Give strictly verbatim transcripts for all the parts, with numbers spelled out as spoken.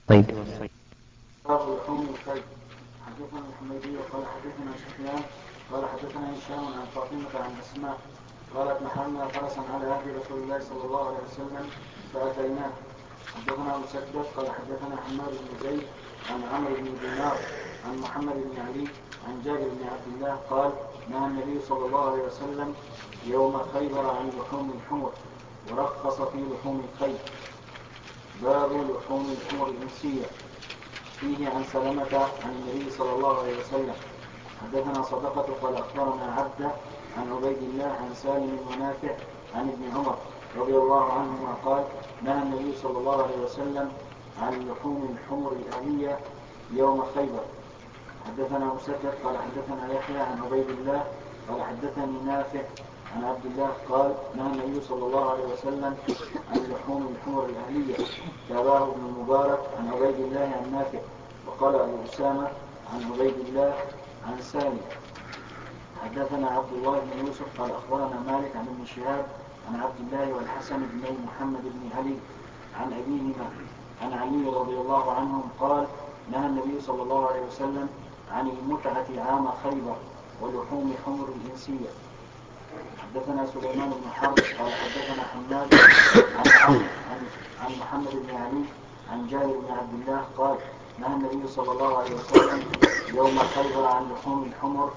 طيب. باب لحوم الكلب. حدثنا الحميدي قال حدثنا سفيان قال حدثنا هشام عن فاطمة عن أسماء قالت نحرنا فرسا على عهد رسول الله صلى الله عليه وسلم فأتيناه. حدثنا مسدد قال حدثنا حماد بن زيد عن عمرو بن دينار عن محمد بن علي عن جابر بن عبد الله قال نهى النبي صلى الله عليه وسلم يوم خيبر عن لحوم الحمر ورخص في لحوم الخيل. باب لحوم الحمر الإنسية. فيه عن سلمة عن النبي صلى الله عليه وسلم. حدثنا صدقة قال أخبرنا عبده عن عبيد الله عن سالم ونافع عن ابن عمر رضي الله عنهما قال نهى النبي صلى الله عليه وسلم عن لحوم الحمر الأهلية يوم خيبر. حدثنا مسدد قال حدثنا يحيى عن عبيد الله قال حدثني نافع عن عبد الله قال نهى النبي صلى الله عليه وسلم عن لحوم الحمر الأهلية. تابعه ابن المبارك عن عبيد الله عن نافع وقال أبو أسامة عن عبيد الله عن سالم. حدثنا عبد الله بن يوسف قال أخبرنا مالك عن ابن شهاب عن عبد الله والحسن بن محمد بن علي عن أبيهما عن علي رضي الله عنهم قال نهى النبي صلى الله عليه وسلم عن المتعة عام خيبر ولحوم حمر الإنسية. حدثنا سليمان بن حرب قال حدثنا حماد عن, عن, عن محمد بن علي عن جابر بن عبد الله قال نهى النبي صلى الله عليه وسلم يوم خيبر عن لحوم الحمر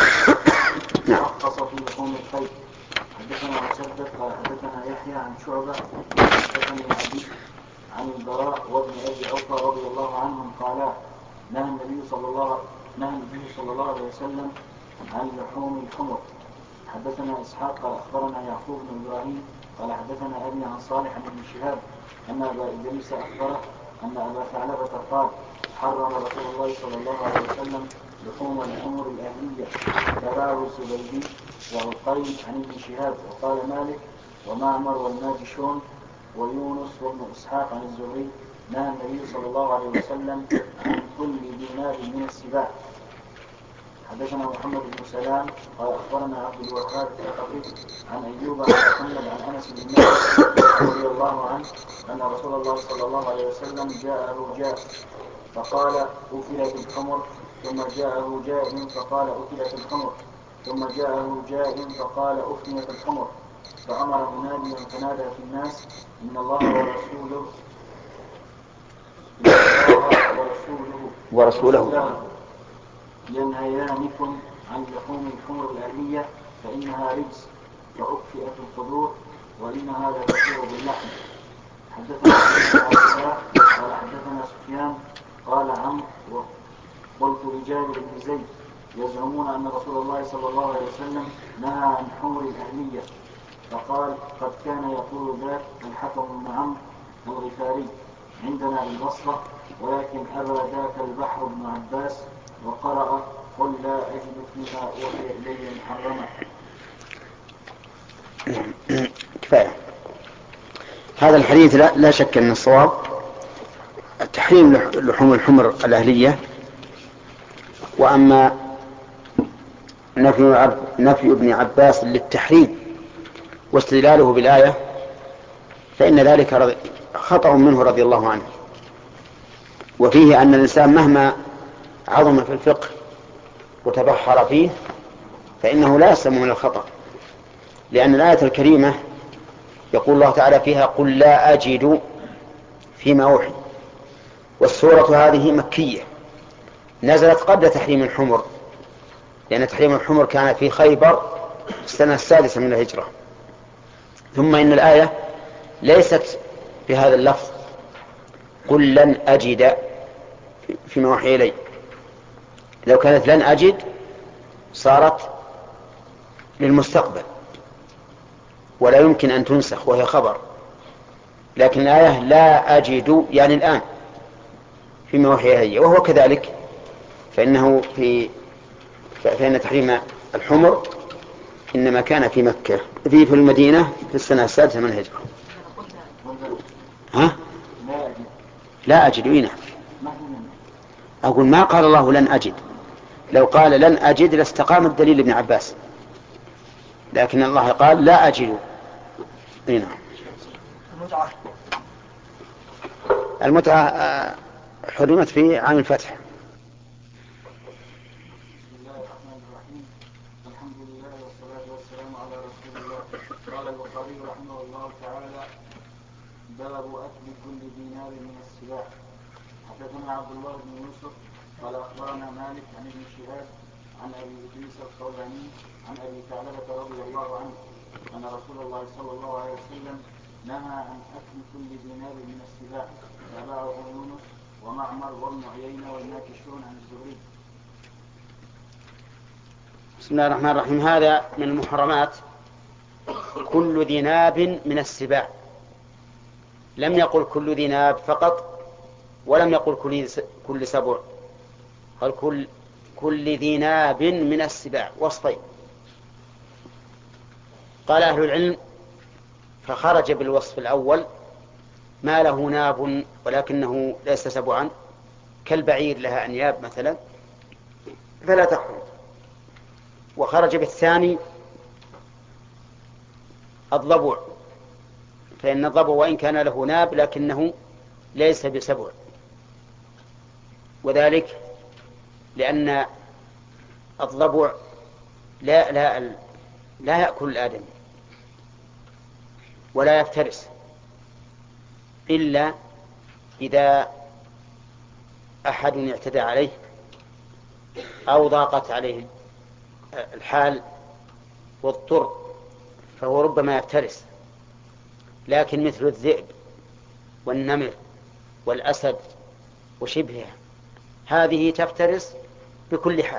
ورخص في لحوم الخيل. حدثنا مسدد قال حدثنا يحيى عن شعبة حدثني عبد عن البراء وابن أبي عوف رضي الله عنهم قالا نهى النبي صلى الله نهى النبي صلى الله عليه وسلم عن لحوم الحمر. حدثنا إسحاق قال أخبرنا يعقوب بن إبراهيم قال حدثنا أبي عن صالح بن شهاب أن أبا إدريس أخبره أن أبا ثعلبة قال حرم رسول الله صلى الله عليه وسلم لحوم الحمر الأهلية. تبعه الزبيدي وعقيل عن ابن شهاب وقال مالك ومعمر والماجشون ويونس وابن إسحاق عن الزهري نهى النبي صلى الله عليه وسلم عن كل دينار من السباع. حدثنا محمد بن سلام قال أخبرنا عبد الوهاب الثقفي عن أيوب عن محمد عن أنس بن مالك رضي الله عنه أن رسول الله صلى الله عليه وسلم جاءه جاء فقال أكلت الحمر ثم جاءه جاء فقال أكلت الحمر ثم جاءه جاء فقال أفنيت الحمر فأمر مناديا فنادى في الناس إن الله ورسوله إن الله ورسوله ورسوله ينهيانكم عن لحوم الحمر الأهلية فإنها رجس فأكفئت القدور وإنها لا تسير باللحم. حدثنا عبد الله قال حدثنا سفيان قال عمرو قلت لجابر بن زيد يزعمون أن رسول الله صلى الله عليه وسلم نهى عن حمر الأهلية فقال قد كان يقول ذاك الحكم بن عمرو الغفاري عندنا بالبصرة ولكن أبى ذاك البحر بن عباس وقرأ قل لا أجد فيما أوحي إلي محرما. كفاية. هذا الحديث لا, لا شك أن الصواب تحريم لحوم الحمر الأهلية. وأما نفي, نفي ابن عباس للتحريم واستدلاله بالآية فإن ذلك خطأ منه رضي الله عنه. وفيه أن الإنسان مهما عظم في الفقه وتبحر فيه فإنه لا يسلم من الخطأ، لأن الآية الكريمة يقول الله تعالى فيها قل لا أجد فيما أوحي، والسورة هذه مكية نزلت قبل تحريم الحمر، لأن تحريم الحمر كان في خيبر في السنة السادسة من الهجرة. ثم إن الآية ليست بهذا اللفظ قل لن أجد فيما أوحي إلي، لو كانت لن أجد صارت للمستقبل ولا يمكن أن تنسخ وهي خبر، لكن الآية لا أجد يعني الآن فيما أوحي إلي، وهو كذلك. فإنه في فإن تحريم الحمر إنما كان في مكة في في المدينة في السنة السادسة من الهجرة. ها؟ لا أجد وين أقول ما قال الله لن أجد، لو قال لن أجد لاستقام الدليل ابن عباس، لكن الله قال لا أجد. هنا المتعة حرمت في عام الفتح. بسم الله الرحمن الرحيم. الحمد لله والصلاة والسلام على رسول الله. قال البخاري رحمه الله تعالى: باب أكل كل دينار من السباع. حدثنا عبد الله بن يوسف قال أخبرنا مالك عن ابن شهاب عن أبي إدريس الخولاني عن أبي ثعلبة رضي الله عنه أن رسول الله صلى الله عليه وسلم نهى عن أكل كل دينار من السباع. تابعه يونس ومعمر وابن عيينة والماكشون عن الزهري. بسم الله الرحمن الرحيم. هذا من المحرمات كل ذي ناب من السباع. لم يقل كل ذي ناب فقط، ولم يقل كل كل سبع، قال كل كل ذي ناب من السباع، وصفين. قال أهل العلم فخرج بالوصف الأول ما له ناب ولكنه ليس سبعا، كالبعير لها أنياب مثلا، فلا تحرم. وخرج بالثاني الضبع، فإن الضبع وإن كان له ناب لكنه ليس بسبع، وذلك لأن الضبع لا, لا, لا يأكل الآدمي ولا يفترس إلا إذا أحد اعتدى عليه أو ضاقت عليه الحال واضطر، فهو ربما يفترس. لكن مثل الذئب والنمر والأسد وشبهها هذه تفترس بكل حال.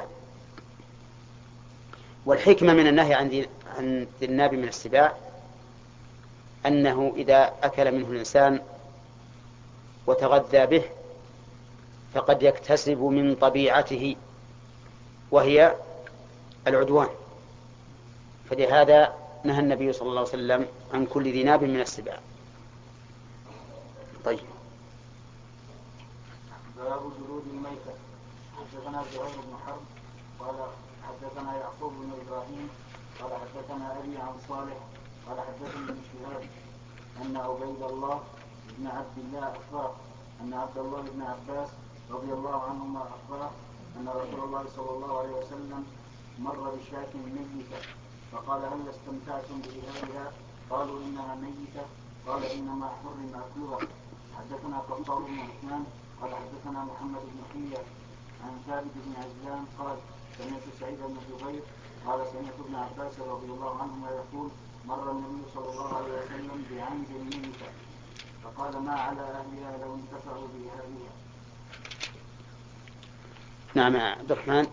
والحكمة من النهي عن عن الناب من السباع أنه إذا أكل منه الإنسان وتغذى به فقد يكتسب من طبيعته وهي العدوان، فلهذا نهى النبي صلى الله عليه وسلم عن كل ذي ناب من السباع. طيب. باب جلود الميتة. حدثنا زهير بن حرب قال حدثنا يعقوب بن إبراهيم قال حدثنا أبي عن صالح قال حدثني ابن شهاب أن عبيد الله بن عبد الله أخبره أن عبد الله بن عباس رضي الله عنهما أخبره أن رسول الله صلى الله عليه وسلم مر بشاة ميتة فقال: هل استمتعتم بإهابها؟ قالوا: إنها ميتة. قال: إنما حرم أكلها. حدثنا قطار بن عثمان قال حدثنا محمد بن حية عن ثابت بن عجلان قال: سمعت سعيد بن جبير قال: سمعت ابن عباس رضي الله عنهما يقول: مر النبي صلى الله عليه وسلم بعنز ميتة فقال: ما على أهلها لو انتفعوا بإهابها. نعم يا عبد الرحمن.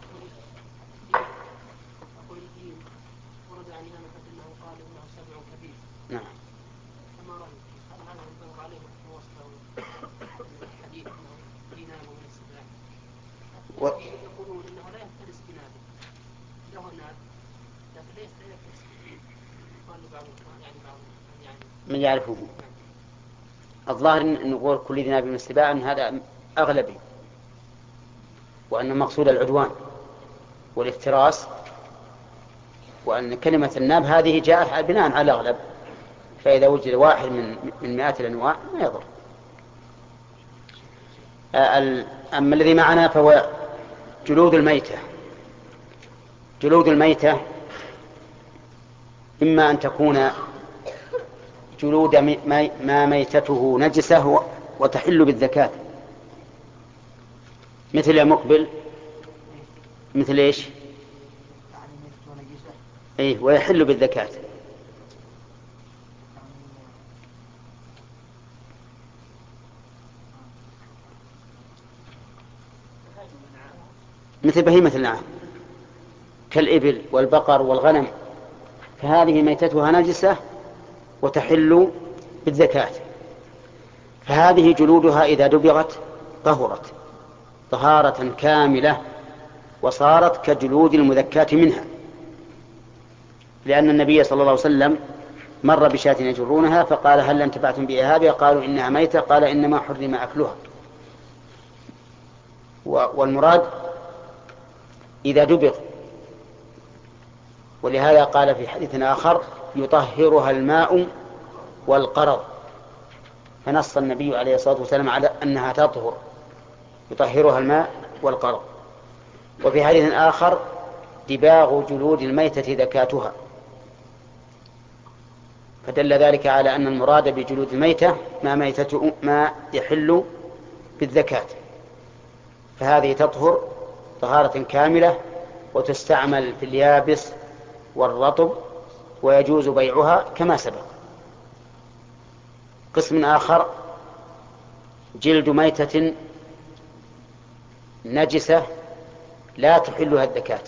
ورد عن إمام أنه قال إنه سبع كبير. نعم. فما رأيك؟ هل هذا ينطبق عليه وصفه الحديث أنه دينار من السبع؟ و... يقولون إنه لا يفترس بنابه، له ناب لكن ليس لا يفترس. قال بعض يعني بعض يعني من يعرفه. الظاهر أن نقول كل ذي ناب من السباع أن هذا أغلبي، وأن المقصود العدوان والافتراس، وأن كلمة الناب هذه جاءت بناء على الأغلب، فإذا وجد واحد من من مئات الأنواع ما يضر. أما الذي معنا فهو جلود الميتة. جلود الميتة إما أن تكون جلود ما ميتته نجسة وتحل بالزكاة، مثل يا مقبل، مثل إيش؟ إيه، ويحل بالزكاة. مثل بهيمة الأنعام كالإبل والبقر والغنم، فهذه ميتتها نجسة وتحل بالزكاة، فهذه جلودها إذا دبغت طهرت طهارة كاملة وصارت كجلود المذكاة منها، لأن النبي صلى الله عليه وسلم مر بشاة يجرونها فقال: هل انتفعتم بإهابها؟ قالوا: إنها ميتة. قال: إنما حرم أكلها. والمراد إذا دبغ، ولهذا قال في حديث آخر: يطهرها الماء والقرض، فنص النبي عليه الصلاة والسلام على أنها تطهر يطهرها الماء والقرض. وفي حديث آخر دباغ جلود الميتة ذكاتها، فدل ذلك على أن المراد بجلود الميتة ما, ميتة ما يحل بالذكاة، فهذه تطهر طهارة كاملة وتستعمل في اليابس والرطب ويجوز بيعها كما سبق. قسم آخر جلد ميتة نجسة لا تحلها الذكاة،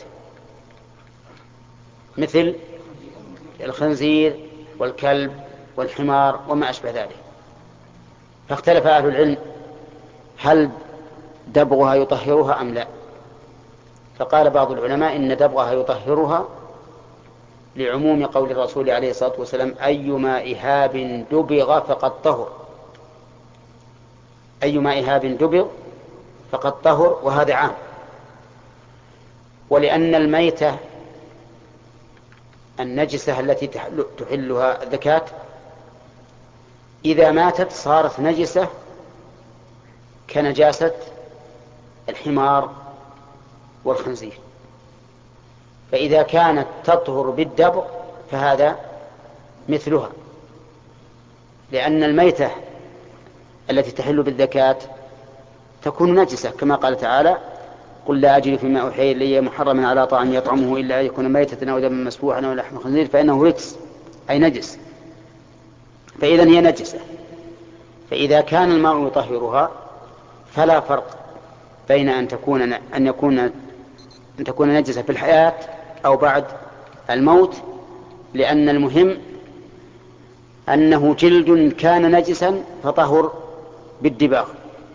مثل الخنزير والكلب والحمار وما أشبه ذلك. فاختلف أهل العلم هل دبغها يطهرها أم لا. فقال بعض العلماء إن دبغها يطهرها لعموم قول الرسول عليه الصلاة والسلام أيما إهاب دبغ فقد طهر، أيما إهاب دبغ فقد طهر، وهذا عام. ولأن الميتة النجسة التي تحلها الذكاة إذا ماتت صارت نجسة كنجاسة الحمار والخنزير، فإذا كانت تطهر بالدبغ فهذا مثلها، لأن الميتة التي تحل بالذكاة تكون نجسة كما قال تعالى قل لا أجد فيما أوحي إلي محرما على طاعم يطعمه إلا أن يكون ميتة أو دما مسفوحا أو لحم خنزير فإنه رجس أي نجس، فإذا هي نجسة. فإذا كان الماء يطهرها فلا فرق بين أن تكون أن يكون أن تكون نجسة في الحياة أو بعد الموت، لأن المهم أنه جلد كان نجسا فطهر بالدباغ.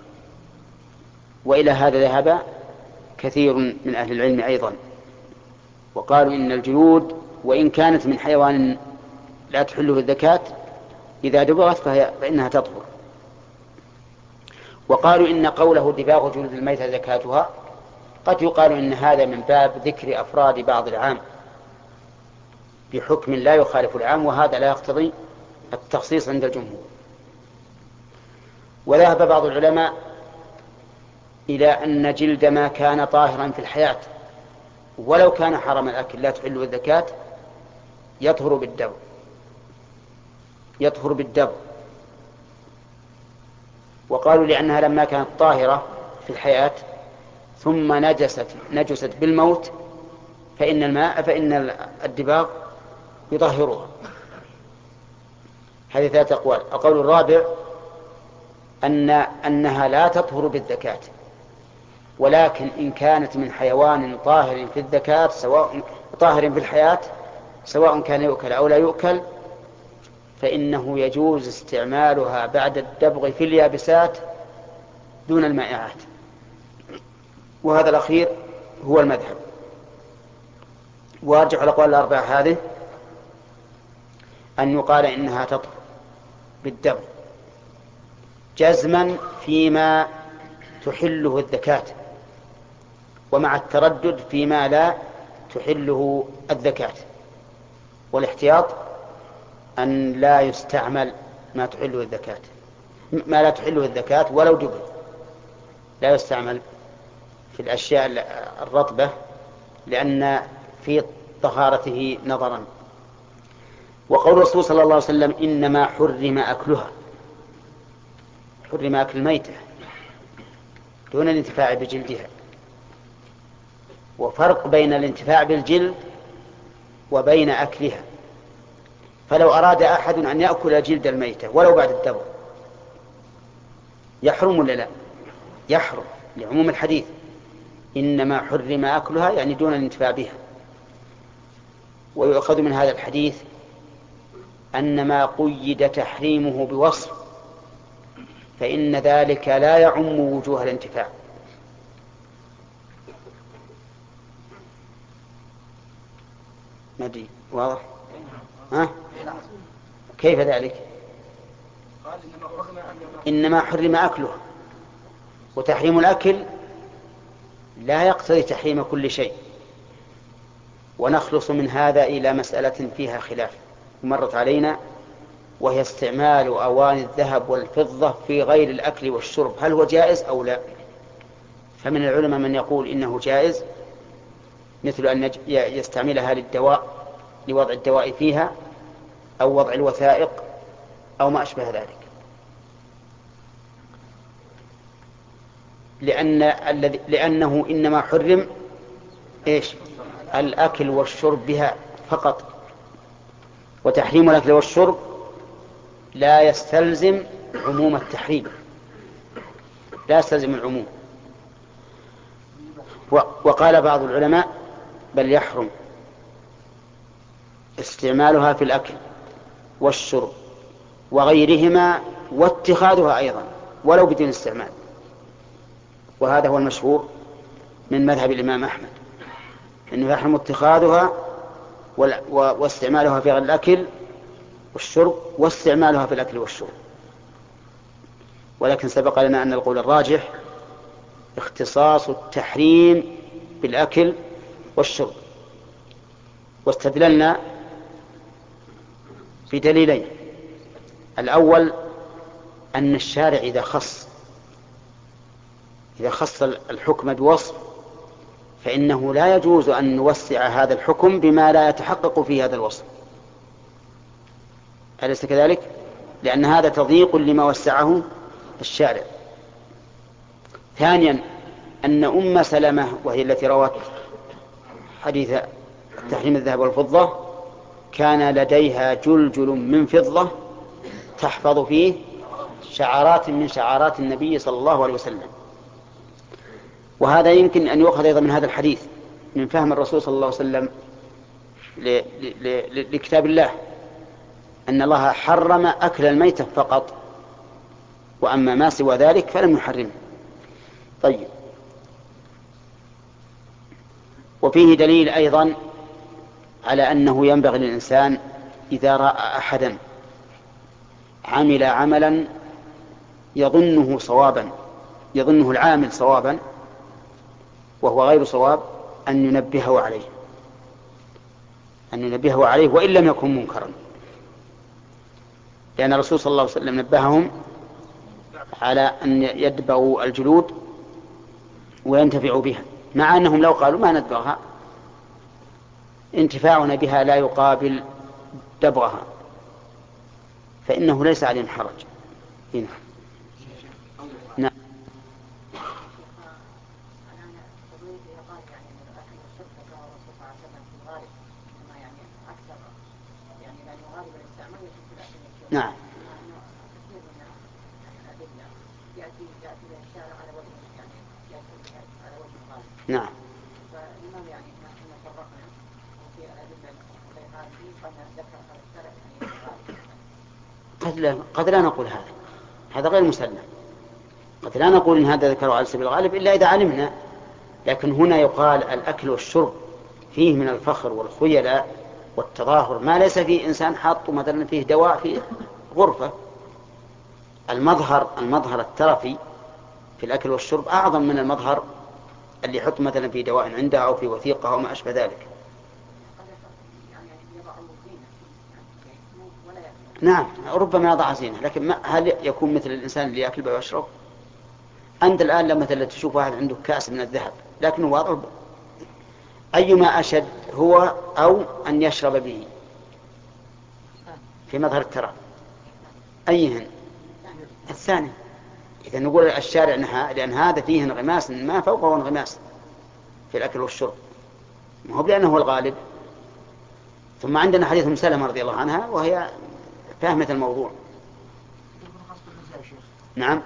وإلى هذا ذهب كثير من أهل العلم أيضا، وقالوا إن الجلود وإن كانت من حيوان لا تحله الذكاة إذا دبغت فهي فإنها تطهر. وقالوا إن قوله دباغ جلود الميتة زكاتها قد يقال إن هذا من باب ذكر أفراد بعض العام بحكم لا يخالف العام، وهذا لا يقتضي التخصيص عند الجمهور. وذهب بعض العلماء إلى أن جلد ما كان طاهرا في الحياة ولو كان حرم الأكل لا تحله الذكاة يطهر بالدبغ، يطهر بالدبغ. وقالوا لأنها لما كانت طاهرة في الحياة ثم نجست نجست بالموت فإن الماء فإن الدباغ يطهرها. هذه ثلاثة أقوال. القول الرابع أن أنها لا تطهر بالذكاة، ولكن إن كانت من حيوان طاهر في الذكاة سواء طاهر في الحياة سواء كان يؤكل أو لا يؤكل فإنه يجوز استعمالها بعد الدبغ في اليابسات دون المائعات، وهذا الأخير هو المذهب. وارجح الأقوال الأربعة هذه أن يقال إنها تطهر بالدبغ جزما فيما تحله الذكاة، ومع التردد فيما لا تحله الذكاة، والاحتياط أن لا يستعمل ما تحله الذكاة ما لا تحله الذكاة ولو دبغ، لا يستعمل في الأشياء الرطبة لأن في طهارته نظرا. وقول الرسول صلى الله عليه وسلم إنما حرم أكلها، حرم أكل الميتة دون الانتفاع بجلدها، وفرق بين الانتفاع بالجلد وبين أكلها. فلو أراد أحد أن يأكل جلد الميتة ولو بعد الدبغ يحرم ولا لا؟ يحرم لعموم الحديث إنما حرم أكلها يعني دون الانتفاع بها. ويؤخذ من هذا الحديث أن ما قيد تحريمه بوصف فإن ذلك لا يعم وجوه الانتفاع. مدري واضح؟ ها؟ كيف ذلك؟ إنما حرم أكله، وتحريم الأكل لا يقتضي تحريم كل شيء. ونخلص من هذا إلى مسألة فيها خلاف مرت علينا، وهي استعمال أواني الذهب والفضة في غير الأكل والشرب، هل هو جائز أو لا؟ فمن العلماء من يقول إنه جائز، مثل أن يستعملها للدواء، لوضع الدواء فيها أو وضع الوثائق أو ما أشبه ذلك، لأن لأنه إنما حرم إيش؟ الأكل والشرب بها فقط، وتحريم الأكل والشرب لا يستلزم عموم التحريم، لا يستلزم العموم. وقال بعض العلماء بل يحرم استعمالها في الأكل والشرب وغيرهما واتخاذها أيضا ولو بدون استعمال، وهذا هو المشهور من مذهب الإمام أحمد، أنه يحرم اتخاذها واستعمالها في الأكل والشرب واستعمالها في الأكل والشرب. ولكن سبق لنا أن القول الراجح اختصاص التحريم بالأكل والشرب، واستدللنا بدليلين: الأول أن الشارع إذا خص إذا خص الحكم بوصف فإنه لا يجوز أن نوسع هذا الحكم بما لا يتحقق في هذا الوصف، أليس كذلك؟ لأن هذا تضييق لما وسعه الشارع. ثانيا أن أم سلمة وهي التي روت حديث تحريم الذهب والفضة كان لديها جلجل من فضة تحفظ فيه شعارات من شعارات النبي صلى الله عليه وسلم. وهذا يمكن أن يؤخذ أيضا من هذا الحديث من فهم الرسول صلى الله عليه وسلم لكتاب الله، أن الله حرم أكل الميتة فقط، وأما ما سوى ذلك فلم يحرمه. طيب، وفيه دليل أيضا على أنه ينبغي للإنسان إذا رأى أحدا عمل عملا يظنه صوابا، يظنه العامل صوابا وهو غير صواب، أن ينبهه عليه أن ينبهه عليه وإن لم يكن منكرا، لأن الرسول صلى الله عليه وسلم نبههم على أن يدبغوا الجلود وينتفعوا بها، مع أنهم لو قالوا ما ندبغها انتفاعنا بها لا يقابل دبغها فإنه ليس عليهم حرج. هنا نعم. نعم. نعم. قد لا, قد لا نقول هذا هذا غير مسلم، قد لا نقول إن هذا ذكره على سبيل الغالب إلا إذا علمنا، لكن هنا يقال الأكل والشرب فيه من الفخر والخيلاء والتظاهر ما ليس فيه إنسان حاط مثلا فيه دواء في غرفة. المظهر المظهر الترفي في الأكل والشرب أعظم من المظهر اللي يحط مثلا في دواء عنده أو في وثيقة أو ما أشبه ذلك. نعم ربما يضع زينة، لكن هل يكون مثل الإنسان اللي يأكل ويشرب؟ أنت الآن لما مثلا تشوف واحد عنده كأس من الذهب لكنه واضع، أيما أشد هو أو أن يشرب به في مظهر الترى؟ أيهن؟ الثاني. إذا نقول الشارع نهى لأن هذا فيه انغماس ما فوقه انغماس في الأكل والشرب، ما هو لأنه الغالب. ثم عندنا حديث أم سلمة رضي الله عنها وهي فهمت الموضوع. نعم.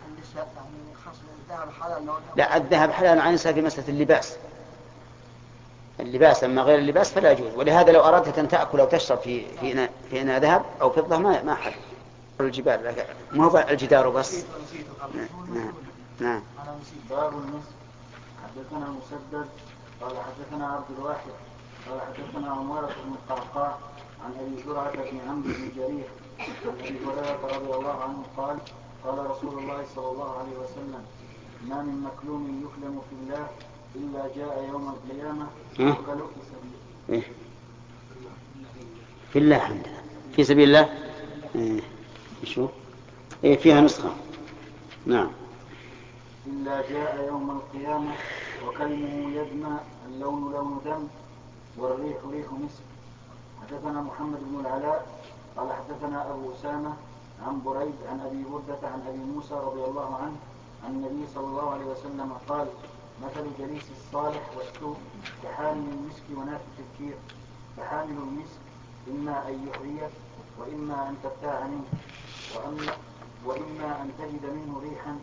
لا الذهب حلال عن النساء في مسألة اللباس، اللباس أما غير اللباس فلا يجوز، ولهذا لو أردت أن تأكل أو تشرب في في إناء في إناء ذهب أو فضة ما ما حل الجبال ما هو الجدار بس. نعم. نعم. باب المسك. حدثنا مسدد قال حدثنا عبد الواحد قال حدثنا عمارة بن القعقاع عن أبي زرعة بن عمرو بن جريح عن أبي هريرة رضي الله عنه قال قال رسول الله صلى الله عليه وسلم ما من مكلوم يكلم في الله إلا جاء يوم القيامة يؤكل في سبيله. في الله عندنا في سبيل الله. إيه شو إيه فيها نسخة. نعم. إلا جاء يوم القيامة وكلمه يدمى، اللون لون دم، والريح ريح مسك. حدثنا محمد بن العلاء قال حدثنا أبو أسامة عن بريد عن أبي بردة عن أبي موسى رضي الله عنه عن النبي صلى الله عليه وسلم قال: مثل جليس الصالح والسوء كحامل المسك ونافخ الكير. فحامل المسك إما أن يحريك وإما أن تبتاع منه، وأما وإما أن تجد منه ريحا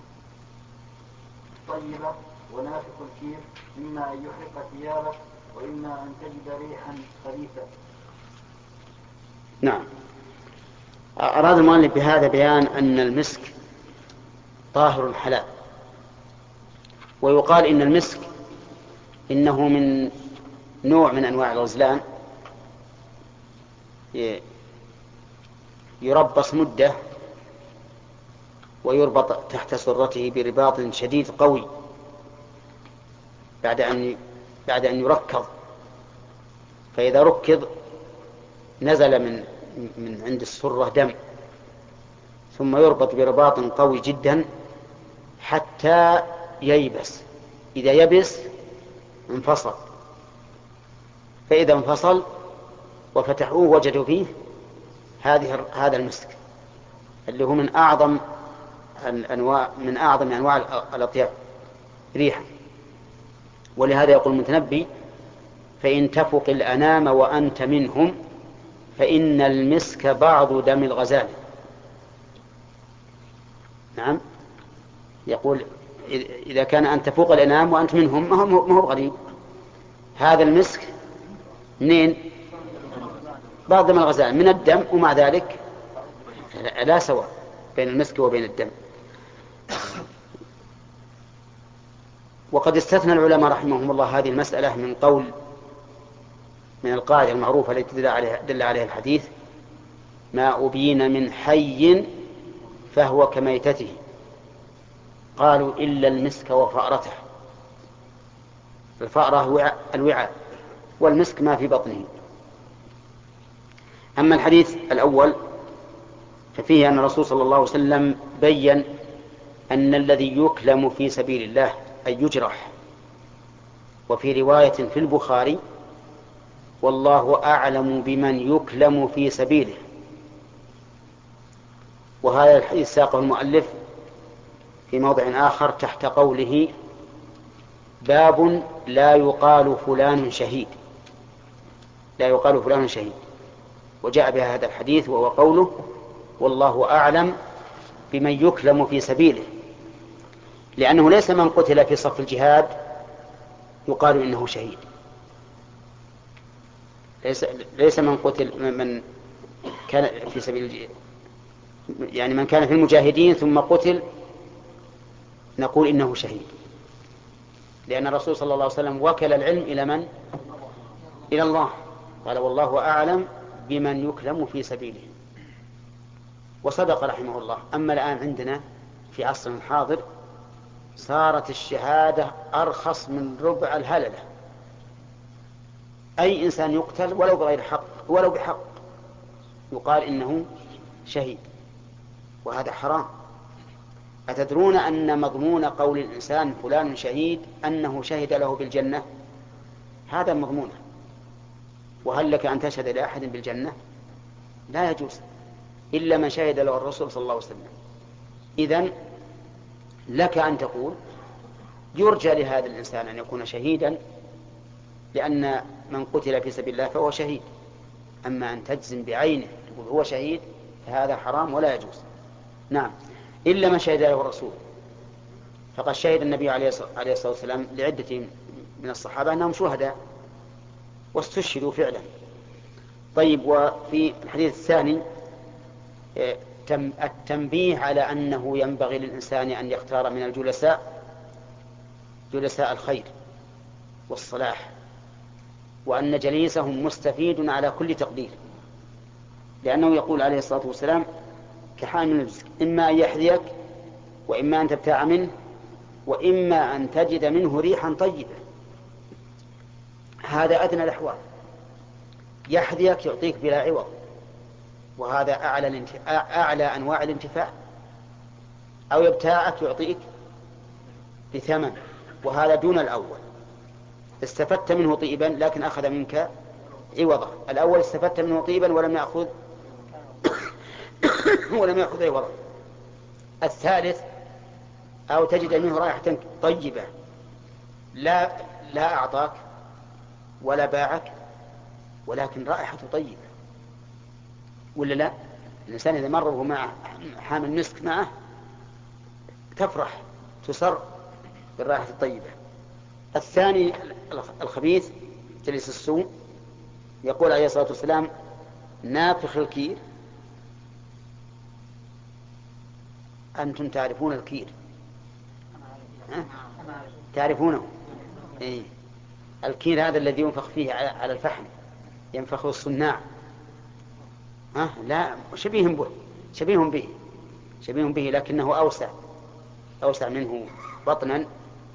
طيبة، ونافخ الكير إما أن يحرق ثيابك وإما أن تجد ريحا خبيثة. نعم. أراد المؤلف بهذا بيان أن المسك طاهر حلال، ويقال إن المسك إنه من نوع من أنواع الغزلان يربص مدة ويربط تحت سرته برباط شديد قوي بعد أن بعد أن يركض، فإذا ركض نزل من من عند السرة دم، ثم يربط برباط قوي جدا حتى ييبس. إذا يبس انفصل، فإذا انفصل وفتحوه وجدوا فيه هذه هذا المسك اللي هو من أعظم الأنواع من أعظم أنواع الأطياب ريحا. ولهذا يقول المتنبي: فإن تفق الأنام وأنت منهم فإن المسك بعض دم الغزال. نعم، يقول إذا كان أن تفوق الأنام وأنت منهم ما هو غريب، هذا المسك منين؟ بعض دم الغزال، من الدم، ومع ذلك لا سواء بين المسك وبين الدم. وقد استثنى العلماء رحمهم الله هذه المسألة من قول من القاعدة المعروفة التي دل عليها, دل عليها الحديث: ما أبين من حي فهو كميتته، قالوا إلا المسك وفأرته. الفأرة الوعاء، والمسك ما في بطنه. أما الحديث الأول ففيه أن الرسول صلى الله عليه وسلم بيّن أن الذي يكلم في سبيل الله أي يجرح. وفي رواية في البخاري: والله أعلم بمن يكلم في سبيله. وهذا الحديث ساقه المؤلف في موضع آخر تحت قوله: باب لا يقال فلان شهيد. لا يقال فلان شهيد، وجاء بها هذا الحديث وهو قوله: والله أعلم بمن يكلم في سبيله، لأنه ليس من قتل في صف الجهاد يقال إنه شهيد. ليس ليس من قتل من كان في سبيل يعني من كان في المجاهدين ثم قتل نقول إنه شهيد، لأن الرسول صلى الله عليه وسلم وكل العلم إلى من؟ إلى الله، قال: والله أعلم بمن يكلم في سبيله. وصدق رحمه الله. أما الآن عندنا في عصرنا الحاضر صارت الشهادة أرخص من ربع الهللة. أي إنسان يقتل ولو بغير حق ولو بحق يقال إنه شهيد، وهذا حرام. أتدرون أن مضمون قول الإنسان فلان شهيد أنه شهد له بالجنة؟ هذا مضمونه. وهل لك أن تشهد لأحد بالجنة؟ لا يجوز إلا من شهد له الرسول صلى الله عليه وسلم. إذن لك أن تقول يرجى لهذا الإنسان أن يكون شهيدا لأن من قتل في سبيل الله فهو شهيد. أما أن تجزم بعينه تقول هو شهيد فهذا حرام ولا يجوز. نعم، إلا ما شهد له الرسول، فقد شهد النبي عليه الصلاة والسلام لعدة من الصحابة أنهم شهداء واستشهدوا فعلا. طيب، وفي الحديث الثاني التنبيه على أنه ينبغي للإنسان أن يختار من الجلساء جلساء الخير والصلاح، وأن جليسهم مستفيد على كل تقدير، لأنه يقول عليه الصلاة والسلام كحامل المسك: إما أن يحذيك وإما أن تبتاع منه وإما أن تجد منه ريحا طيبة. هذا أدنى الأحوال. يحذيك يعطيك بلا عوض، وهذا أعلى, أعلى أنواع الانتفاع. أو يبتاعك يعطيك بثمن، وهذا دون الأول. استفدت منه طيبا لكن أخذ منك عوضا. الأول استفدت منه طيبا ولم يأخذ ولم يأخذ عوضا. الثالث أو تجد منه رائحة طيبة، لا لا أعطاك ولا باعك، ولكن رائحة طيبة، ولا لا؟ الإنسان إذا مر وهو مع حامل مسك معه تفرح تسر بالرائحة الطيبة. الثاني الخبيث جليس السوء، يقول عليه الصلاة والسلام نافخ الكير. أنتم تعرفون الكير؟ أه؟ تعرفونه؟ إيه؟ الكير هذا الذي ينفخ فيه على الفحم، ينفخه الصناع. ها؟ لا، شبيه به شبيه به شبيه به لكنه أوسع أوسع منه بطنا،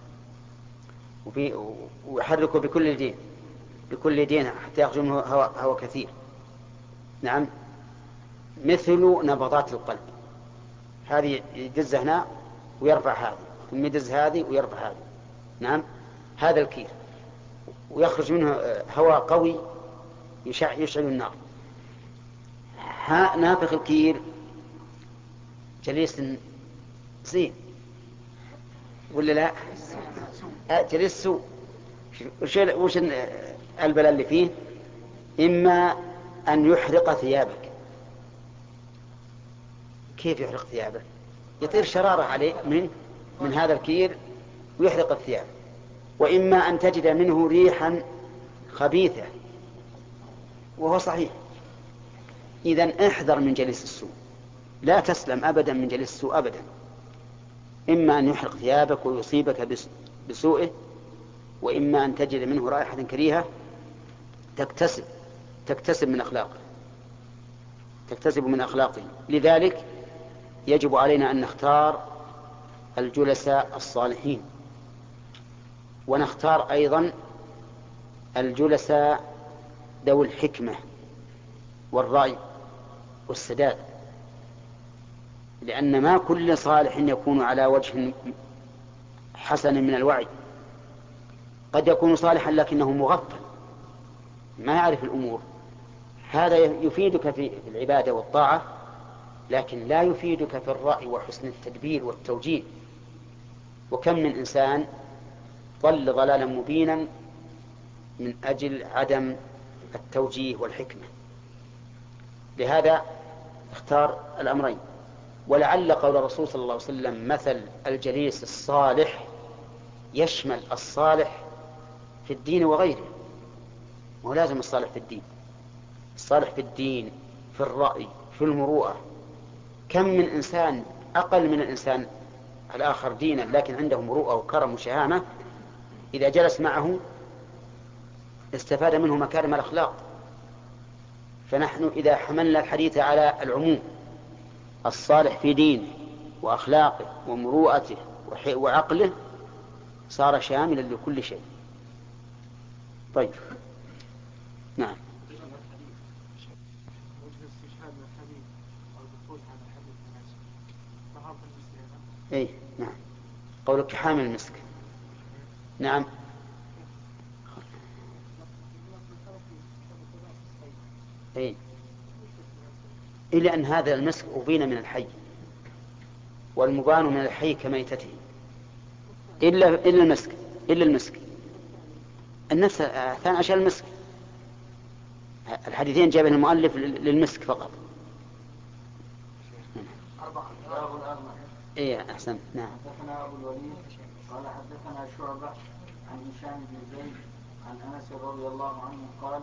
ويحركه بكل يدين بكل يدين حتى يخرج منه هواء هو كثير. نعم، مثل نبضات القلب، هذه يدز هنا ويرفع هذه، ثم يدز هذه ويرفع هذه. نعم، هذا الكير، ويخرج منه هواء قوي يشعل, يشعل النار. نافخ الكير جليس زين ولا لا؟ جليس سوء. وش البلاء اللي فيه؟ إما أن يحرق ثيابك. كيف يحرق ثيابك؟ يطير شرارة عليه من من هذا الكير ويحرق الثياب. وإما أن تجد منه ريحا خبيثة، وهو صحيح. إذن احذر من جليس السوء، لا تسلم أبدا من جليس السوء أبدا. إما أن يحرق ثيابك ويصيبك بسوءه، وإما أن تجد منه رائحة كريهة تكتسب تكتسب من أخلاقه تكتسب من أخلاقه. لذلك يجب علينا أن نختار الجلساء الصالحين، ونختار أيضا الجلساء ذوي الحكمة والرأي والسداد، لأن ما كل صالح يكون على وجه حسن من الوعي. قد يكون صالحا لكنه مغفل ما يعرف الأمور، هذا يفيدك في العبادة والطاعة، لكن لا يفيدك في الرأي وحسن التدبير والتوجيه. وكم من إنسان ضل ضلالا مبينا من أجل عدم التوجيه والحكمة. لهذا اختار الأمرين. ولعل قول الرسول صلى الله عليه وسلم مثل الجليس الصالح يشمل الصالح في الدين وغيره، وهو لازم الصالح في الدين، الصالح في الدين، في الرأي، في المروءة. كم من إنسان أقل من الإنسان الآخر دينا لكن عنده مروءة وكرم وشهامة، إذا جلس معه استفاد منه مكارم الأخلاق. فنحن إذا حملنا الحديث على العموم، الصالح في دينه وأخلاقه ومروءته وعقله صار شاملا لكل شيء. طيب، نعم. اي نعم، قولك حامل المسك. نعم، اي إلا أن هذا المسك أبين من الحي، والمبان من الحي كميتته، إلا إلا المسك إلا المسك النفس ثاني أشياء المسك. الحديثين جابه المؤلف للمسك فقط. ايه احسن. نعم. حدثنا ابو الوليد قال حدثنا شعبة عن هشام بن زيد عن انس رضي الله عنه قال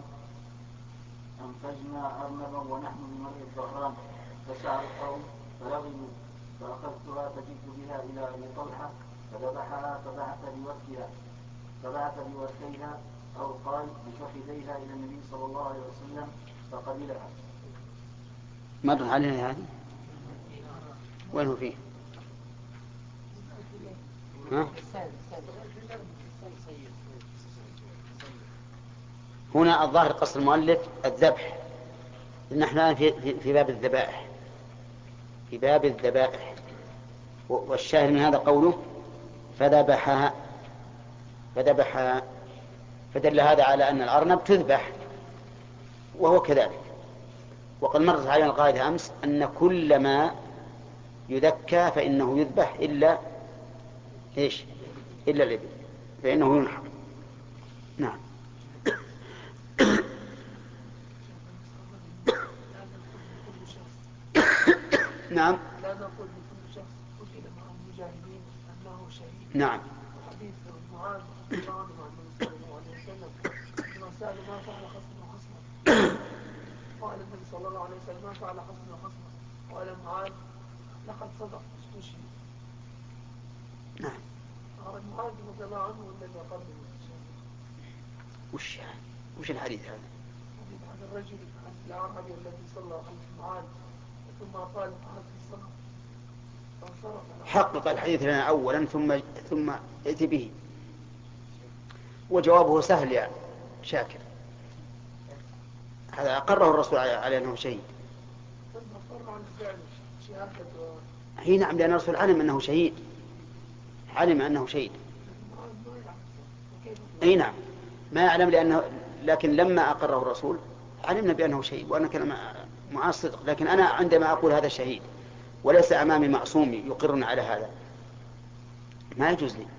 انفجنا ارنبا ونحن بمرء الظهران فسعى القوم فرغبوا فاخذتها فجئت بها الى ابي طلحه فذبحها فبعث بوركها فبعث بوركيها او قال بفخذيها الى النبي صلى الله عليه وسلم فقبلها. مر علينا هذه؟ وين هو فيه؟ ها؟ هنا الظاهر قصد المؤلف الذبح، نحن في, في, في باب الذبائح في باب الذبائح والشاهد من هذا قوله فذبحها فذبحها فدل هذا على أن الأرنب تذبح، وهو كذلك. وقد مرت علينا القاعدة أمس أن كل ما يذكى فإنه يذبح إلا إيش؟ إلا الإبل فإنه ينحر. نعم. نعم. لا نقول لكل شخص قتل مع المجاهدين أنه شهيد. نعم. حديث معاذ رضي الله عنه عن النبي صلى الله عليه وسلم لما سأل ما فعل خصم وخصمه قال النبي صلى الله عليه وسلم ما فعل خصم وخصمه قال معاذ لقد صدق استشهد. نعم. قال معاذ رضي الله عنه الذي قبل وش وش الحديث هذا؟ حديث عن الرجل عن الأعرابي الذي صلى عليه معاذ ثم قال هذا الصلاة فانصرف. حقق الحديث لنا أولا ثم ثم ائت به. وجوابه سهل يا شاكر. هذا أقره الرسول على أنه شهيد. هي نعم، لأن الرسول علم أنه شهيد، علم أنه شهيد. أي نعم ما يعلم، لأنه لكن لما أقره الرسول علمنا بأنه شهيد وأنا كلام معاه صدق. لكن أنا عندما أقول هذا شهيد وليس أمامي معصوم يقرني على هذا ما يجوز لي.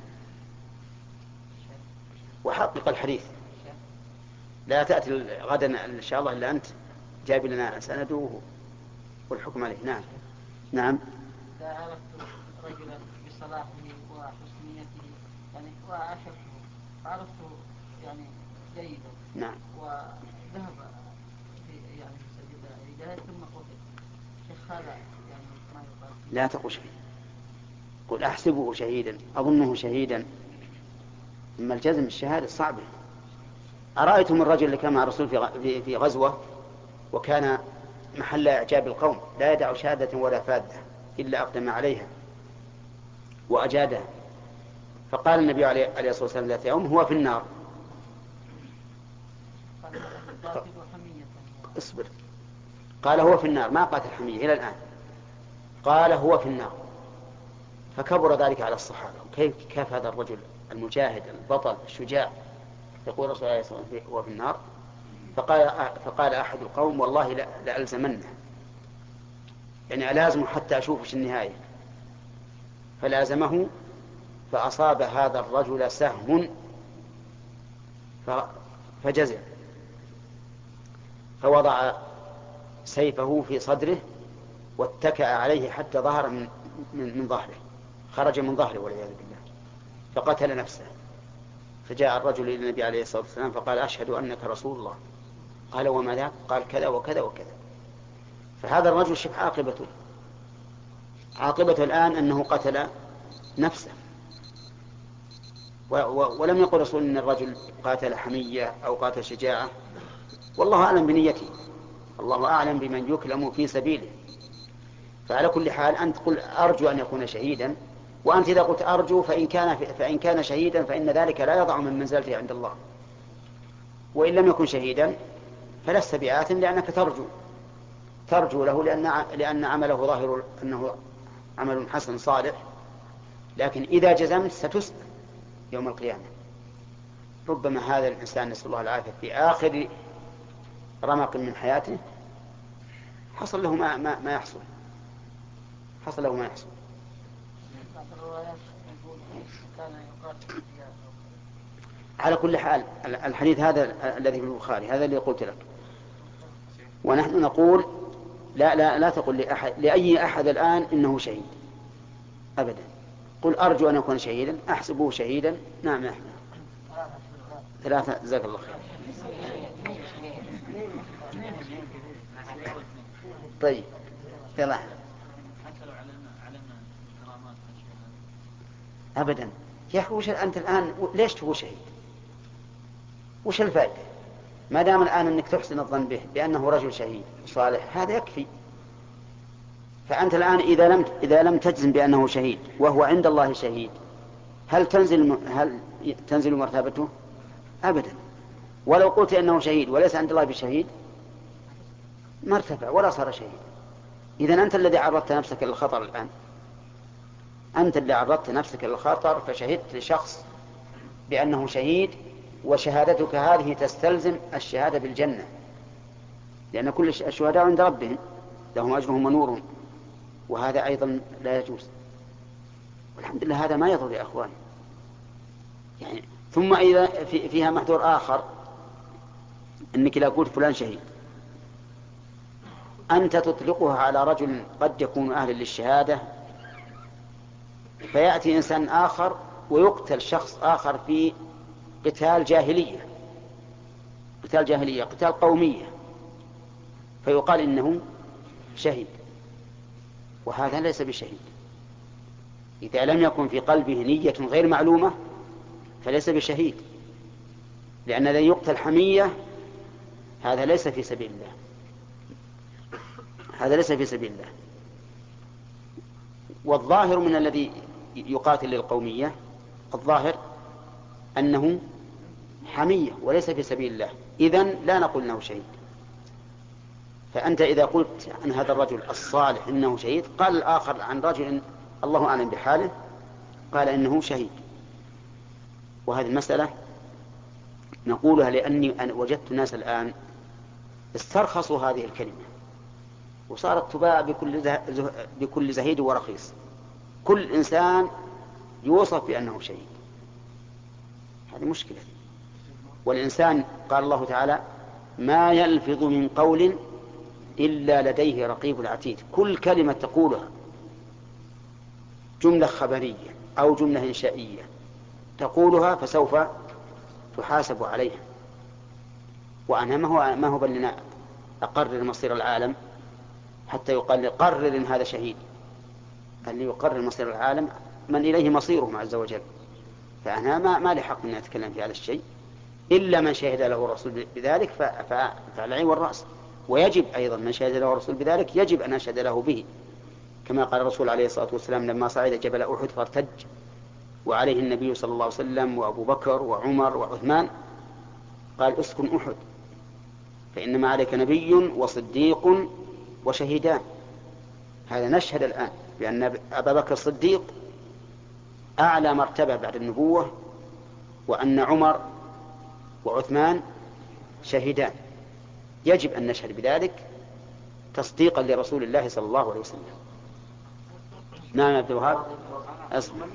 وحقق الحديث، لا تأتي غدا إن شاء الله إلا أنت جايب لنا سنده والحكم عليه. نعم. نعم. لا عرفت رجلا بصلاحه وحسنيته يعني وعشرته عرفته يعني جيدا. نعم. وذهب يعني سجد عيدات ثم قتل. شيخ هذا يعني ما يقال. لا تقل شيء، قل أحسبه شهيدا، أظنه شهيدا. أما الجزم الشهادة صعبة. أرأيتم الرجل اللي كان مع الرسول في في غزوة وكان محل إعجاب القوم، لا يدع شهادة ولا فادة إلا أقدم عليها وأجادها، فقال النبي عليه الصلاة والسلام ذات يوم هو في النار. اصبر. قال هو في النار، ما قاتل حمية إلى الآن، قال هو في النار. فكبر ذلك على الصحابة، كيف كيف هذا الرجل المجاهد البطل الشجاع يقول رسول الله صلى الله عليه وسلم هو في النار؟ فقال فقال أحد القوم والله لألزمنه، يعني ألازمه حتى أشوفش النهاية. فلازمه فأصاب هذا الرجل سهم فجزع، فوضع سيفه في صدره واتكأ عليه حتى ظهر من, من, من ظهره، خرج من ظهره والعياذ بالله، فقتل نفسه. فجاء الرجل إلى النبي عليه الصلاة والسلام فقال أشهد أنك رسول الله. قال وما ذاك؟ قال كذا وكذا وكذا. فهذا الرجل شوف عاقبته، عاقبته الآن أنه قتل نفسه. و و ولم يقل رسول إن الرجل قاتل حمية أو قاتل شجاعة، والله أعلم بنيته، الله أعلم بمن يكلم في سبيله. فعلى كل حال أنت قل أرجو أن يكون شهيدا، وأنت إذا قلت أرجو فإن كان, فإن كان شهيدا فإن ذلك لا يضع من منزلته عند الله، وإن لم يكن شهيدا فلست بآثم لأنك ترجو ترجو له لأن, لأن عمله ظاهر أنه عمل حسن صالح. لكن إذا جزمت ستسأل يوم القيامة. ربما هذا الإنسان نسأل الله العافية في آخر رمق من حياته حصل له ما, ما, ما يحصل حصل له ما يحصل. على كل حال الحديث هذا الذي في البخاري هذا اللي قلت لك، ونحن نقول لا لا لا تقل لأحد لأي أحد الآن إنه شهيد أبدا. قل أرجو أن أكون شهيدا، أحسبه شهيدا. نعم أحمد ثلاثة جزاك الله خير. طيب يلا أبدا يا أخي وش أنت الآن ليش تقول شهيد؟ وش الفائدة؟ ما دام الآن أنك تحسن الظن به بأنه رجل شهيد صالح هذا يكفي. فأنت الآن إذا لم إذا لم تجزم بأنه شهيد وهو عند الله شهيد، هل تنزل هل تنزل مرتبته؟ أبدا. ولو قلت أنه شهيد وليس عند الله بشهيد ما ارتفع ولا صار شهيد. إذن أنت الذي عرضت نفسك للخطر الآن. أنت اللي عرضت نفسك للخطر فشهدت لشخص بأنه شهيد، وشهادتك هذه تستلزم الشهادة بالجنة، لأن كل الشهداء عند ربهم لهم أجرهم ونورهم، وهذا أيضا لا يجوز. والحمد لله هذا ما يضر يا أخوان يعني. ثم إذا في فيها محذور آخر، أنك لا قلت فلان شهيد أنت تطلقها على رجل قد يكون أهلا للشهادة، فيأتي إنسان آخر ويقتل شخص آخر في قتال جاهلية، قتال جاهلية قتال قومية، فيقال إنه شهيد، وهذا ليس بشهيد. إذا لم يكن في قلبه نية غير معلومة فليس بشهيد، لأن الذي يقتل حمية هذا ليس في سبيل الله، هذا ليس في سبيل الله. والظاهر من الذي يقاتل للقومية، الظاهر أنه حمية وليس في سبيل الله، إذن لا نقول أنه شهيد. فأنت إذا قلت عن هذا الرجل الصالح إنه شهيد، قال الآخر عن رجل الله أعلم بحاله قال إنه شهيد. وهذه المسألة نقولها لأني أنا وجدت الناس الآن استرخصوا هذه الكلمة وصارت تباع بكل, زه... بكل زهيد ورخيص. كل إنسان يوصف بأنه شهيد، هذه مشكلة. والإنسان قال الله تعالى ما يلفظ من قول إلا لديه رقيب عتيد. كل كلمة تقولها جملة خبرية أو جملة إنشائية تقولها فسوف تحاسب عليها. وأنا ما هو ما هو بل أقرر مصير العالم حتى يقال قرر إن هذا شهيد. اللي يقرر مصير العالم من إليه مصيرهم عز وجل. فأنا ما ما لي حق أن أتكلم في هذا الشيء إلا من شهد له الرسول بذلك فعلى العين والرأس. ويجب أيضا من شهد له الرسول بذلك يجب أن أشهد له به، كما قال الرسول عليه الصلاة والسلام لما صعد جبل أحد فارتج وعليه النبي صلى الله عليه وسلم وأبو بكر وعمر وعثمان قال اسكن أحد فإنما عليك نبي وصديق وشهيدان. هذا نشهد الآن بأن أبا بكر الصديق أعلى مرتبة بعد النبوة، وأن عمر وعثمان شهيدان. يجب أن نشهد بذلك تصديقا لرسول الله صلى الله عليه وسلم. نعم يا عبد الوهاب أصبر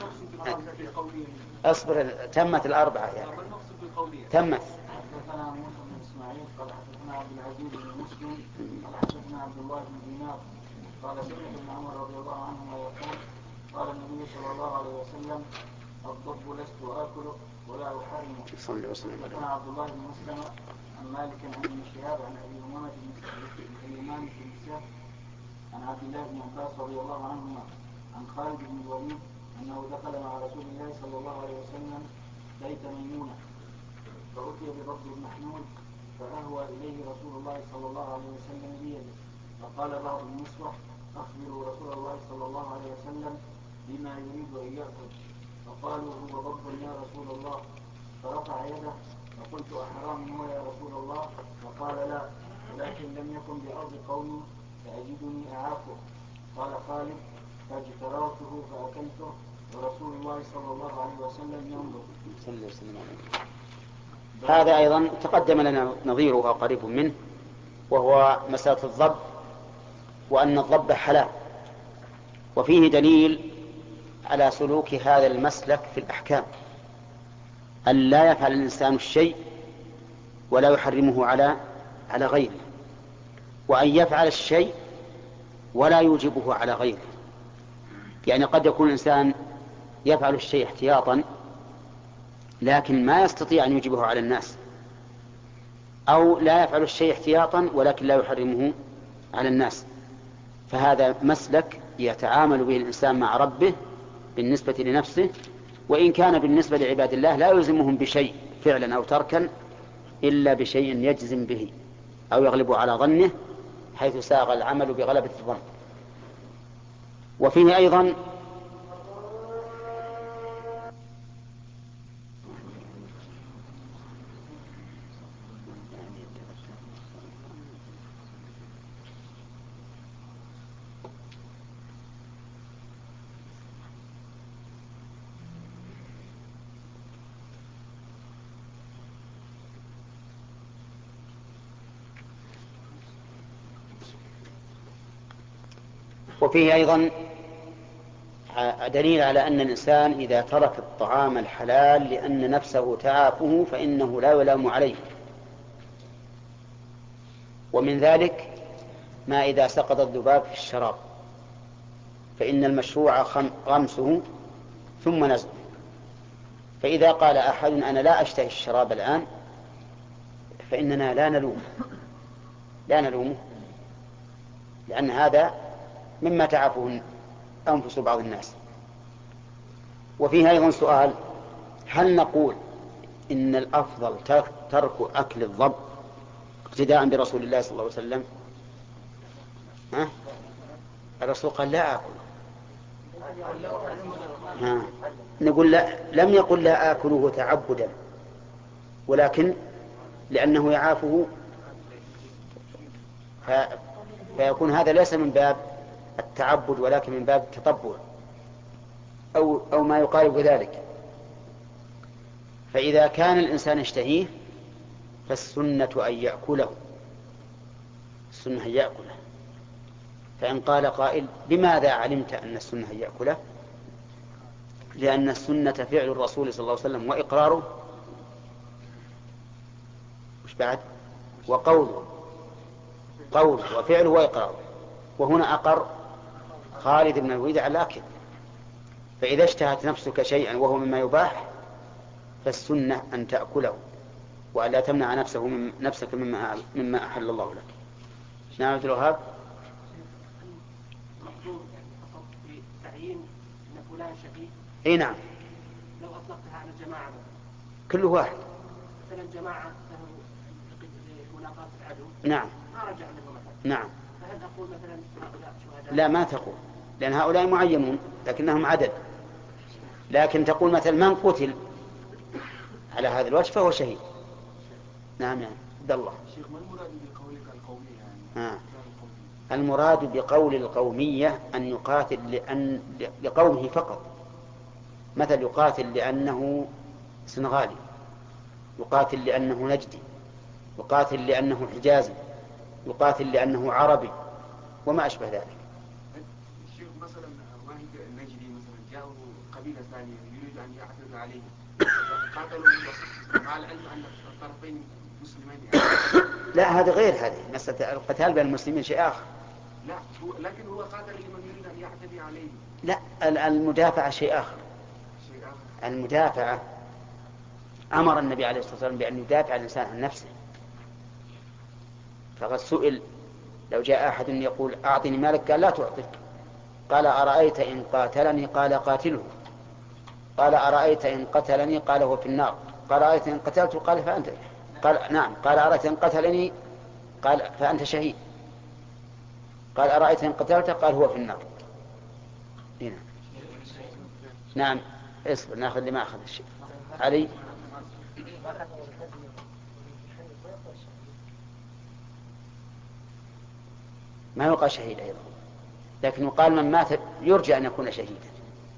أصبر تمت الأربعة يعني تمت. حدثنا موسى بن اسماعيل قال حدثنا عبد العزيز بن مسلم قال حدثنا عبد الله بن دينار قال سمعت ابن عمر رضي الله عنهما يقول قال النبي صلى الله عليه وسلم الضب لست آكله ولا أحرمه. حدثنا عبد الله بن مسلم عن مالك عن ابن شهاب عن أبي أمامة بن سهل عن عبد الله بن عباس رضي الله عنهما عن خالد بن الوليد أنه دخل مع رسول الله صلى الله عليه وسلم بيت ميمونة فأتي بضب محمول فأهوى إليه رسول الله صلى الله عليه وسلم بيده فقال بعض النسوة أخبروا رسول الله صلى الله عليه وسلم بما يريد أن يأكل فقالوا هو ضب يا رسول الله فرفع يده فقلت أحرام هو يا رسول الله فقال لا ولكن لم يكن بأرض قومي فأجدني أعافه. قال خالد فاجتررته فأكلته ورسول الله صلى الله عليه وسلم ينظر. هذا أيضا تقدم لنا نظيره قريب منه، وهو مسألة الضب، وأن الضب حلال. وفيه دليل على سلوك هذا المسلك في الأحكام، أن لا يفعل الإنسان الشيء ولا يحرمه على على غيره، وأن يفعل الشيء ولا يوجبه على غيره. يعني قد يكون الإنسان يفعل الشيء احتياطا لكن ما يستطيع أن يوجبه على الناس، أو لا يفعل الشيء احتياطا ولكن لا يحرمه على الناس. فهذا مسلك يتعامل به الإنسان مع ربه بالنسبة لنفسه، وإن كان بالنسبة لعباد الله لا يلزمهم بشيء فعلا أو تركا إلا بشيء يجزم به أو يغلب على ظنه، حيث ساغ العمل بغلبة الظن. وفيه أيضا وفيه أيضا دليل على أن الإنسان إذا ترك الطعام الحلال لأن نفسه تعافه فإنه لا يلام عليه. ومن ذلك ما إذا سقط الذباب في الشراب فإن المشروع غمسه ثم نزله. فإذا قال أحد أنا لا أشتهي الشراب الآن فإننا لا نلومه لا نلومه لأن هذا مما تعافه أنفس بعض الناس. وفيه أيضا سؤال: هل نقول إن الأفضل ترك أكل الضب اقتداء برسول الله صلى الله عليه وسلم؟ ها؟ الرسول قال لا آكل. ها. نقول لا، لم يقل لا آكله تعبدا ولكن لأنه يعافه، ف... فيكون هذا ليس من باب التعبد ولكن من باب التطبع أو, أو ما يقارب ذلك. فإذا كان الإنسان يشتهيه فالسنة أن يأكله، السنة أن يأكله. فإن قال قائل بماذا علمت أن السنة أن يأكله؟ لأن السنة فعل الرسول صلى الله عليه وسلم وإقراره مش بعد وقوله قوله وفعله وإقراره، وهنا أقر خالد بن الوليد على الأكل. فإذا اشتهت نفسك شيئا وهو مما يباح فالسنة أن تأكله وألا تمنع نفسه من نفسك مما مما أحل الله لك. نعم عبد الوهاب. المقصود فقط في تعيين أن فلان شهيد. إيه نعم. لو أطلقتها على جماعة مثلا. كل واحد. مثلا جماعة له ملاقاة العدو. نعم. ما رجع منه مثلا. نعم. فهل أقول مثلا هؤلاء شهداء؟ لا ما تقول، لأن هؤلاء معينون لكنهم عدد. لكن تقول مثلا من قتل على هذا الوجه فهو شهيد. نعم يعني عبد الله. شيخ ما المراد بقولك القومية يعني؟ آه. المراد بقول القومية أن يقاتل لأن لقومه فقط. مثل يقاتل لأنه سنغالي، يقاتل لأنه نجدي، يقاتل لأنه حجازي، يقاتل لأنه عربي وما أشبه ذلك. الشيخ مثلا واحد نجدي مثلا جاءه قبيلة ثانية يريد أن يعتدي عليه قاتلوا مع العلم أن الطرفين مسلمين يعني. لا هذا غير، هذه مسألة القتال بين المسلمين شيء آخر. لا هو لكن هو قاتل لمن يريد أن يعتدي عليه. لا المدافعة شيء آخر. شيء آخر. المدافعة أمر النبي عليه الصلاة والسلام بأن يدافع الإنسان عن نفسه. فقد سئل لو جاء أحد يقول أعطني مالك قال لا تعطي، قال أرأيت إن قاتلني قال قاتله، قال أرأيت إن قتلني قال هو في النار، قال أرأيت إن قتلت قال فأنت قال نعم، قال أرأيت إن قتلني قال فأنت شهيد، قال أرأيت إن قتلت قال هو في النار. هنا. نعم اصبر ناخذ اللي ما أخذ الشيء. علي. ما يقال شهيد أيضا، لكن يقال من مات يرجى أن يكون شهيدا،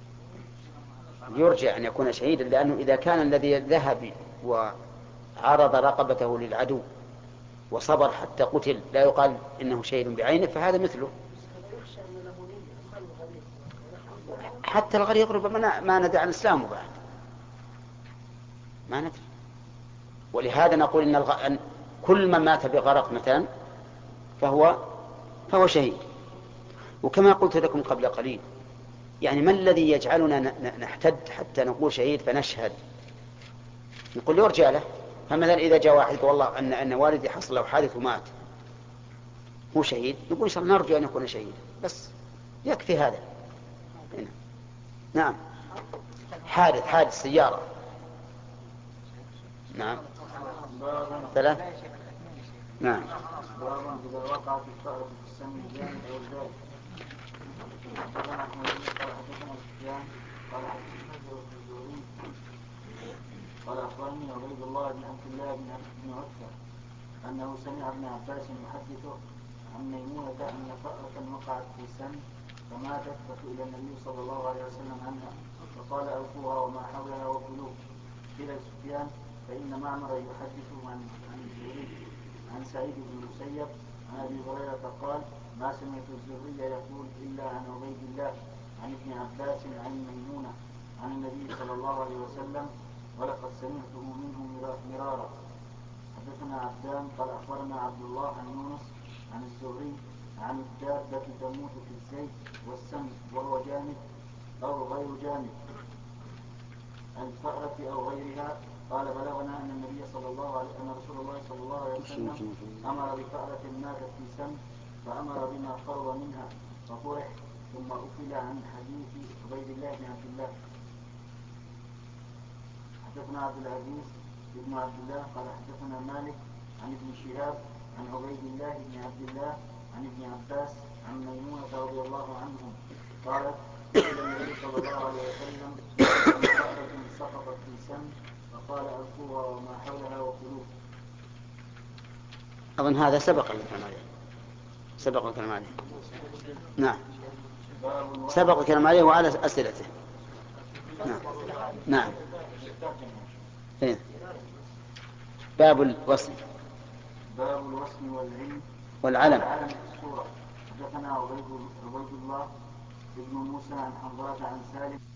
يرجى أن يكون شهيدا، لأنه إذا كان الذي ذهب وعرض رقبته للعدو وصبر حتى قتل لا يقال إنه شهيد بعينه، فهذا مثله. حتى الغريق ربما ما ندع عن الإسلام بعد ما ندري. ولهذا نقول إن الغ... كل من مات بغرق مثلا فهو فهو شهيد. وكما قلت لكم قبل قليل يعني ما الذي يجعلنا نحتد حتى نقول شهيد فنشهد؟ نقول يرجع له. فمثلا إذا جاء واحد والله أن أن والدي حصل له حادث ومات هو شهيد، نقول إن شاء الله نرجو أن يكون شهيدا، بس يكفي هذا. هنا. نعم حادث حادث سيارة. نعم ثلاث. نعم. إذا وقعت الثأرة في السن الجامد أو البارد. حدثنا أحمد قال حدثنا سفيان قال حدثنا الزهري قال أخبرني عبيد الله بن عبد الله بن عتبة أنه سمع ابن عباس يحدث عن ميمونة أن فأرة وقعت في سن فماتت فسئل النبي صلى الله عليه وسلم عنها فقال أوفوها وما حولها وكلوه. قيل سفيان فإن معمر يحدث عن عن الزهري عن سعيد بن المسيب عن ابي هريره قال ما سمعت الزهري يقول الا عن عبيد الله عن ابن عباس عن ميمونه عن النبي صلى الله عليه وسلم ولقد سمعته منه مرارا. حدثنا عبدان قال اخبرنا عبد الله عن يونس عن الزهري عن الدابة تموت في الزيت والسم وهو جامد أو غير جامد الفأرة أو غيرها. قال بلغنا أن النبي صلى الله عليه أن رسول الله صلى الله عليه وسلم أمر بفأرة ماتت في سم فأمر بما قرب منها فطرح ثم أكل عن حديث عبيد الله بن عبد الله. حدثنا عبد العزيز بن عبد الله قال حدثنا مالك عن ابن شهاب عن عبيد الله بن عبد الله عن ابن عباس عن ميمونة رضي الله عنهم قالت قال النبي صلى الله عليه وسلم فأرة سقطت في سم فقال ألقوها وما حولها وكلوه. أظن هذا سبق الكلام عليه سبق الكلام عليه نعم سبق الكلام عليه وعلى أسئلته. نعم نعم إيه. باب الوصم باب الوصم والعلم والعلم. والعلم في الصورة. حدثنا عبيد الله بن موسى عن حنظلة عن سالم